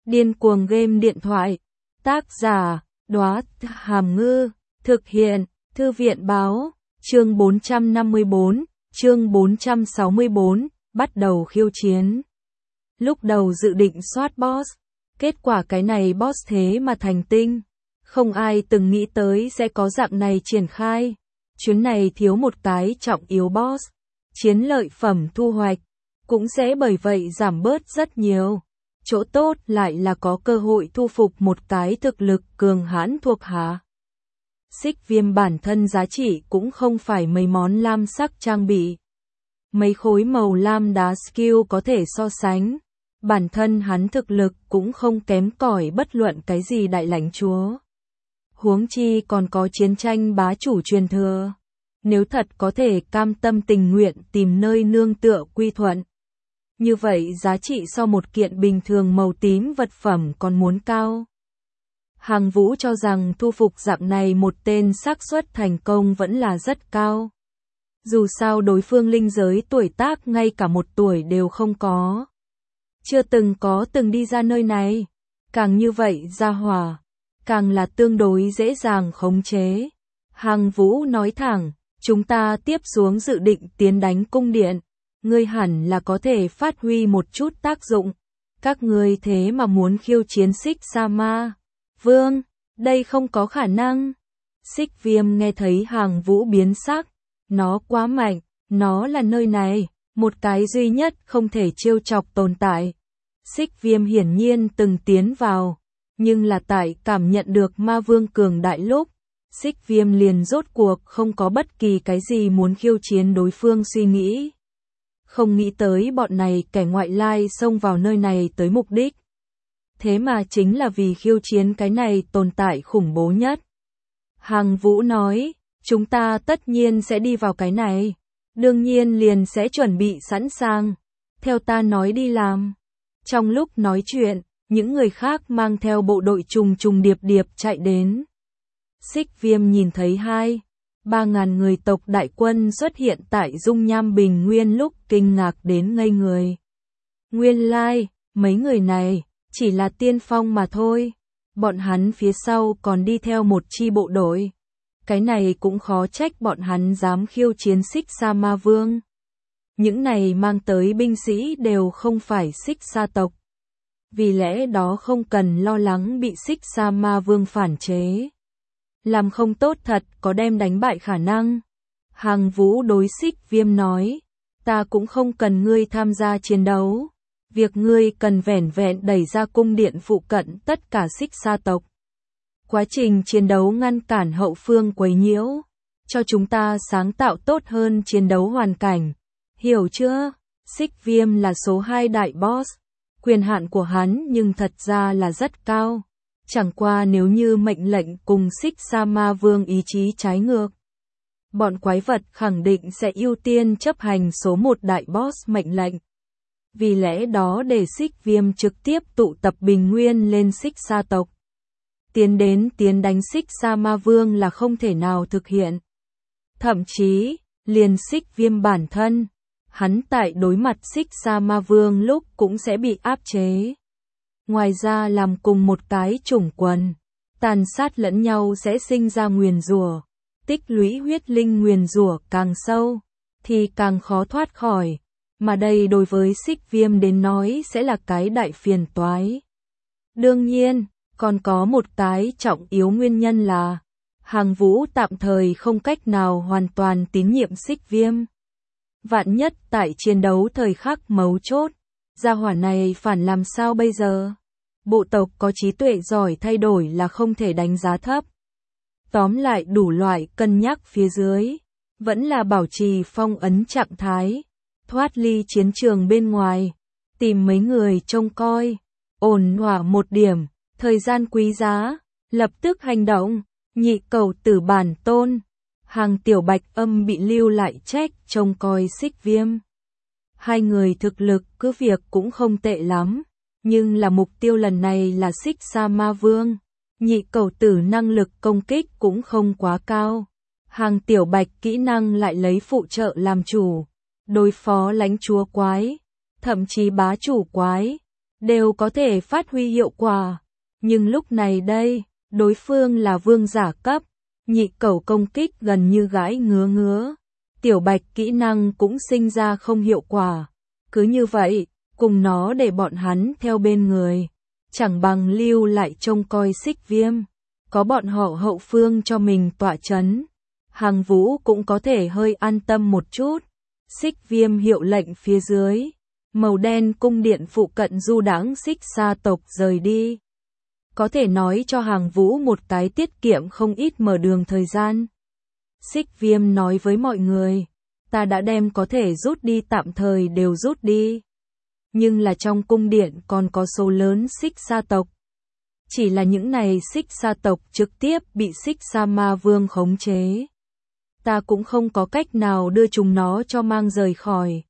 Điên cuồng game điện thoại. Tác giả, Đóa Hàm Ngư. Thực hiện, Thư viện báo. Chương 454, chương 464, bắt đầu khiêu chiến. Lúc đầu dự định soát boss. Kết quả cái này boss thế mà thành tinh. Không ai từng nghĩ tới sẽ có dạng này triển khai. Chuyến này thiếu một cái trọng yếu boss. Chiến lợi phẩm thu hoạch. Cũng sẽ bởi vậy giảm bớt rất nhiều. Chỗ tốt lại là có cơ hội thu phục một cái thực lực cường hãn thuộc hạ. Xích Viêm bản thân giá trị cũng không phải mấy món lam sắc trang bị. Mấy khối màu lam đá skill có thể so sánh. Bản thân hắn thực lực cũng không kém cỏi bất luận cái gì đại lãnh chúa. Huống chi còn có chiến tranh bá chủ truyền thừa. Nếu thật có thể cam tâm tình nguyện tìm nơi nương tựa quy thuận. Như vậy giá trị so một kiện bình thường màu tím vật phẩm còn muốn cao. Hàng Vũ cho rằng thu phục dạng này một tên xác suất thành công vẫn là rất cao. Dù sao đối phương linh giới tuổi tác ngay cả một tuổi đều không có. Chưa từng đi ra nơi này. Càng như vậy ra hỏa, càng là tương đối dễ dàng khống chế. Hàng Vũ nói thẳng, chúng ta tiếp xuống dự định tiến đánh cung điện. Ngươi hẳn là có thể phát huy một chút tác dụng. Các ngươi thế mà muốn khiêu chiến Xích Sa Ma Vương, đây không có khả năng. Xích Viêm nghe thấy Hàng Vũ biến sắc, nó quá mạnh, nó là nơi này, một cái duy nhất không thể trêu chọc tồn tại. Xích Viêm hiển nhiên từng tiến vào, nhưng là tại cảm nhận được Ma Vương cường đại lúc, Xích Viêm liền rốt cuộc không có bất kỳ cái gì muốn khiêu chiến đối phương suy nghĩ. Không nghĩ tới bọn này kẻ ngoại lai xông vào nơi này tới mục đích. Thế mà chính là vì khiêu chiến cái này tồn tại khủng bố nhất. Hàng Vũ nói, chúng ta tất nhiên sẽ đi vào cái này. Đương nhiên liền sẽ chuẩn bị sẵn sàng. Theo ta nói đi làm. Trong lúc nói chuyện, những người khác mang theo bộ đội trùng điệp chạy đến. Xích Viêm nhìn thấy 2-3 ngàn người tộc đại quân xuất hiện tại dung nham bình nguyên lúc kinh ngạc đến ngây người. Nguyên lai, mấy người này chỉ là tiên phong mà thôi. Bọn hắn phía sau còn đi theo một chi bộ đội. Cái này cũng khó trách bọn hắn dám khiêu chiến Xích Sa Ma Vương. Những này mang tới binh sĩ đều không phải Xích Sa tộc. Vì lẽ đó không cần lo lắng bị Xích Sa Ma Vương phản chế. Làm không tốt thật có đem đánh bại khả năng. Hàng Vũ đối Xích Viêm nói, ta cũng không cần ngươi tham gia chiến đấu. Việc ngươi cần vẻn vẹn đẩy ra cung điện phụ cận tất cả Xích Sa tộc. Quá trình chiến đấu ngăn cản hậu phương quấy nhiễu, cho chúng ta sáng tạo tốt hơn chiến đấu hoàn cảnh. Hiểu chưa? Xích Viêm là số 2 đại boss. Quyền hạn của hắn nhưng thật ra là rất cao. Chẳng qua nếu như mệnh lệnh cùng Xích Sa Ma Vương ý chí trái ngược. Bọn quái vật khẳng định sẽ ưu tiên chấp hành số 1 đại boss mệnh lệnh. Vì lẽ đó để Xích Viêm trực tiếp tụ tập bình nguyên lên Xích Sa tộc. Tiến đánh Xích Sa Ma Vương là không thể nào thực hiện. Thậm chí, liền Xích Viêm bản thân, hắn tại đối mặt Xích Sa Ma Vương lúc cũng sẽ bị áp chế. Ngoài ra làm cùng một cái chủng quần, tàn sát lẫn nhau sẽ sinh ra nguyền rủa, tích lũy huyết linh nguyền rủa càng sâu, thì càng khó thoát khỏi. Mà đây đối với Xích Viêm đến nói sẽ là cái đại phiền toái. Đương nhiên, còn có một cái trọng yếu nguyên nhân là Hàng Vũ tạm thời không cách nào hoàn toàn tín nhiệm Xích Viêm. Vạn nhất tại chiến đấu thời khắc mấu chốt, gia hỏa này phản làm sao bây giờ? Bộ tộc có trí tuệ giỏi thay đổi là không thể đánh giá thấp. Tóm lại đủ loại cân nhắc phía dưới, vẫn là bảo trì phong ấn trạng thái. Thoát ly chiến trường bên ngoài, tìm mấy người trông coi, ổn thỏa một điểm, thời gian quý giá, lập tức hành động. Nhị cầu tử bản tôn, Hàng Tiểu Bạch Âm bị lưu lại trách trông coi Xích Viêm. Hai người thực lực cứ việc cũng không tệ lắm, nhưng là mục tiêu lần này là Xích Sa Ma Vương. Nhị cầu tử năng lực công kích cũng không quá cao. Hàng Tiểu Bạch kỹ năng lại lấy phụ trợ làm chủ. Đối phó lãnh chúa quái, thậm chí bá chủ quái, đều có thể phát huy hiệu quả. Nhưng lúc này đây, đối phương là vương giả cấp, nhị cẩu công kích gần như gãi ngứa. Tiểu Bạch kỹ năng cũng sinh ra không hiệu quả. Cứ như vậy, cùng nó để bọn hắn theo bên người. Chẳng bằng lưu lại trông coi Xích Viêm. Có bọn họ hậu phương cho mình tọa chấn. Hàng Vũ cũng có thể hơi an tâm một chút. Xích Viêm hiệu lệnh phía dưới. Màu đen cung điện phụ cận du đãng Xích Sa tộc rời đi. Có thể nói cho Hàng Vũ một cái tiết kiệm không ít mở đường thời gian. Xích Viêm nói với mọi người, ta đã đem có thể rút đi tạm thời đều rút đi. Nhưng là trong cung điện còn có số lớn Xích Sa tộc. Chỉ là những này Xích Sa tộc trực tiếp bị Xích Sa Ma Vương khống chế. Ta cũng không có cách nào đưa chúng nó cho mang rời khỏi.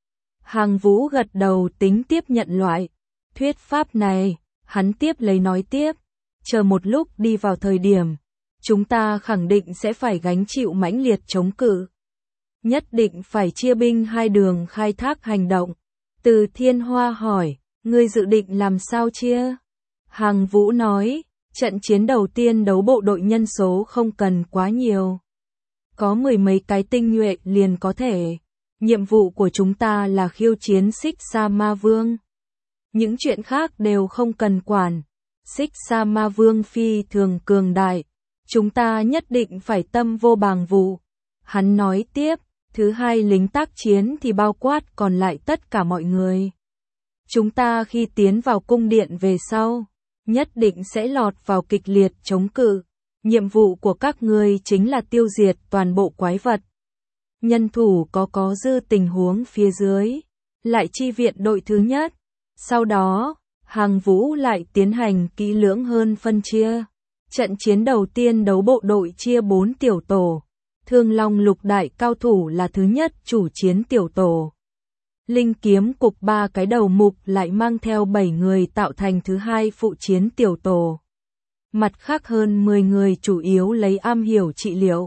Hàng Vũ gật đầu tính tiếp nhận loại thuyết pháp này, hắn tiếp lấy nói tiếp, chờ một lúc đi vào thời điểm, chúng ta khẳng định sẽ phải gánh chịu mãnh liệt chống cự. Nhất định phải chia binh hai đường khai thác hành động. Từ Thiên Hoa hỏi, ngươi dự định làm sao chia? Hàng Vũ nói, trận chiến đầu tiên đấu bộ đội nhân số không cần quá nhiều. Có 10 mấy cái tinh nhuệ liền có thể. Nhiệm vụ của chúng ta là khiêu chiến Xích Sa Ma Vương. Những chuyện khác đều không cần quản. Xích Sa Ma Vương phi thường cường đại. Chúng ta nhất định phải tâm vô bàng vụ. Hắn nói tiếp, thứ hai lính tác chiến thì bao quát còn lại tất cả mọi người. Chúng ta khi tiến vào cung điện về sau, nhất định sẽ lọt vào kịch liệt chống cự. Nhiệm vụ của các ngươi chính là tiêu diệt toàn bộ quái vật. Nhân thủ có dư tình huống phía dưới, lại chi viện đội thứ nhất. Sau đó, Hàng Vũ lại tiến hành kỹ lưỡng hơn phân chia. Trận chiến đầu tiên đấu bộ đội chia 4 tiểu tổ. Thương Long lục đại cao thủ là thứ nhất chủ chiến tiểu tổ. Linh kiếm cục 3 cái đầu mục lại mang theo 7 người tạo thành thứ hai phụ chiến tiểu tổ. Mặt khác hơn 10 người chủ yếu lấy am hiểu trị liệu,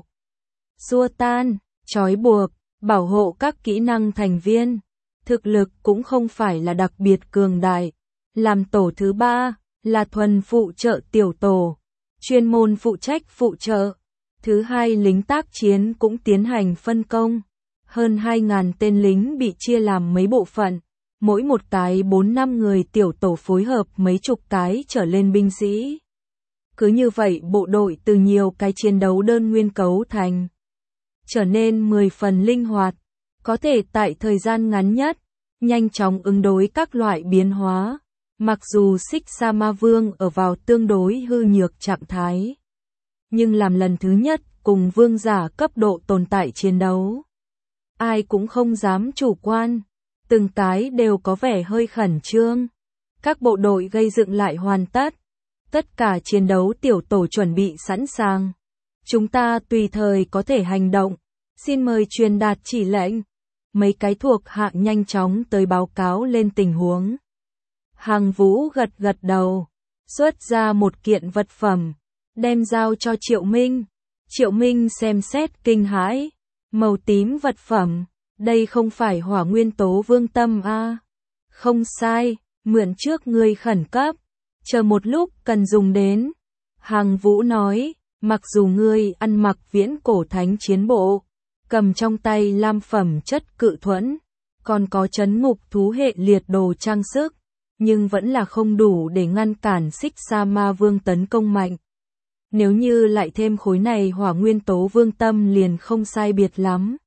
xua tan, trói buộc, bảo hộ các kỹ năng thành viên. Thực lực cũng không phải là đặc biệt cường đại. Làm tổ thứ ba là thuần phụ trợ tiểu tổ, chuyên môn phụ trách phụ trợ. Thứ hai lính tác chiến cũng tiến hành phân công. Hơn 2.000 tên lính bị chia làm mấy bộ phận, mỗi một cái 4-5 người tiểu tổ phối hợp mấy chục cái trở lên binh sĩ. Cứ như vậy bộ đội từ nhiều cái chiến đấu đơn nguyên cấu thành, trở nên 10 phần linh hoạt, có thể tại thời gian ngắn nhất, nhanh chóng ứng đối các loại biến hóa. Mặc dù Xích Sa Ma Vương ở vào tương đối hư nhược trạng thái, nhưng làm lần thứ nhất cùng vương giả cấp độ tồn tại chiến đấu, ai cũng không dám chủ quan, từng cái đều có vẻ hơi khẩn trương. Các bộ đội gây dựng lại hoàn tất, tất cả chiến đấu tiểu tổ chuẩn bị sẵn sàng. Chúng ta tùy thời có thể hành động, xin mời truyền đạt chỉ lệnh. Mấy cái thuộc hạ nhanh chóng tới báo cáo lên tình huống. Hàng Vũ gật đầu, xuất ra một kiện vật phẩm, đem giao cho Triệu Minh. Triệu Minh xem xét kinh hãi, màu tím vật phẩm, đây không phải hỏa nguyên tố vương tâm a? Không sai, mượn trước ngươi khẩn cấp, chờ một lúc cần dùng đến. Hàng Vũ nói, mặc dù ngươi ăn mặc viễn cổ thánh chiến bộ, cầm trong tay lam phẩm chất cự thuẫn, còn có trấn ngục thú hệ liệt đồ trang sức, nhưng vẫn là không đủ để ngăn cản Xích Sa Ma Vương tấn công mạnh. Nếu như lại thêm khối này hỏa nguyên tố vương tâm liền không sai biệt lắm.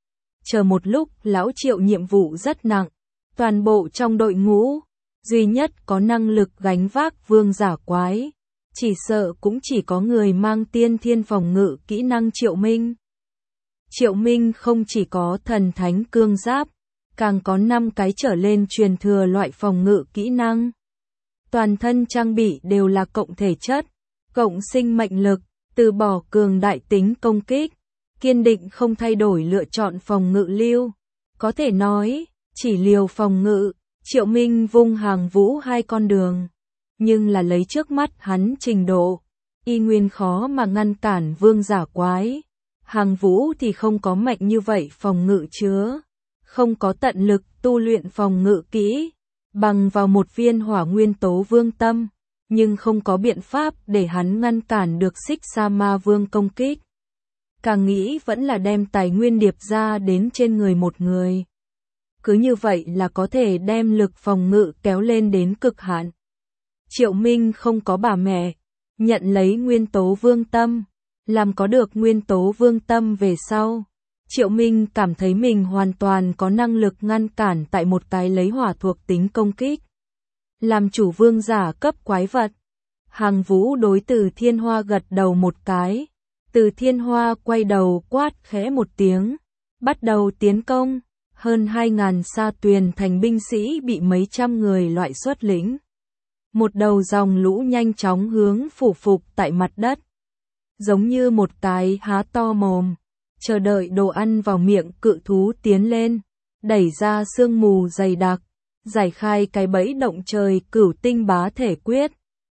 Chờ một lúc, lão Triệu nhiệm vụ rất nặng, toàn bộ trong đội ngũ, duy nhất có năng lực gánh vác vương giả quái, chỉ sợ cũng chỉ có người mang tiên thiên phòng ngự kỹ năng Triệu Minh. Triệu Minh không chỉ có thần thánh cương giáp, càng có 5 cái trở lên truyền thừa loại phòng ngự kỹ năng. Toàn thân trang bị đều là cộng thể chất, cộng sinh mệnh lực, từ bỏ cường đại tính công kích, kiên định không thay đổi lựa chọn phòng ngự lưu. Có thể nói, chỉ liều phòng ngự, Triệu Minh vung Hàng Vũ hai con đường. Nhưng là lấy trước mắt hắn trình độ, y nguyên khó mà ngăn cản vương giả quái. Hàng Vũ thì không có mạnh như vậy phòng ngự chứa, không có tận lực tu luyện phòng ngự kỹ. bằng vào một viên hỏa nguyên tố vương tâm, nhưng không có biện pháp để hắn ngăn cản được Xích Sa Ma Vương công kích. Càng nghĩ vẫn là đem tài nguyên điệp ra đến trên người một người. Cứ như vậy là có thể đem lực phòng ngự kéo lên đến cực hạn. Triệu Minh không có bà mẹ, nhận lấy nguyên tố vương tâm, làm có được nguyên tố vương tâm về sau. Triệu Minh cảm thấy mình hoàn toàn có năng lực ngăn cản tại một cái lấy hỏa thuộc tính công kích. Làm chủ vương giả cấp quái vật. Hàng Vũ đối Từ Thiên Hoa gật đầu một cái. Từ Thiên Hoa quay đầu quát khẽ một tiếng, bắt đầu tiến công. Hơn 2.000 Sa Tuyền thành binh sĩ bị mấy trăm người loại xuất lĩnh. Một đầu dòng lũ nhanh chóng hướng phủ phục tại mặt đất. Giống như một cái há to mồm, chờ đợi đồ ăn vào miệng cự thú tiến lên, đẩy ra sương mù dày đặc, giải khai cái bẫy động trời Cửu Tinh Bá Thể Quyết.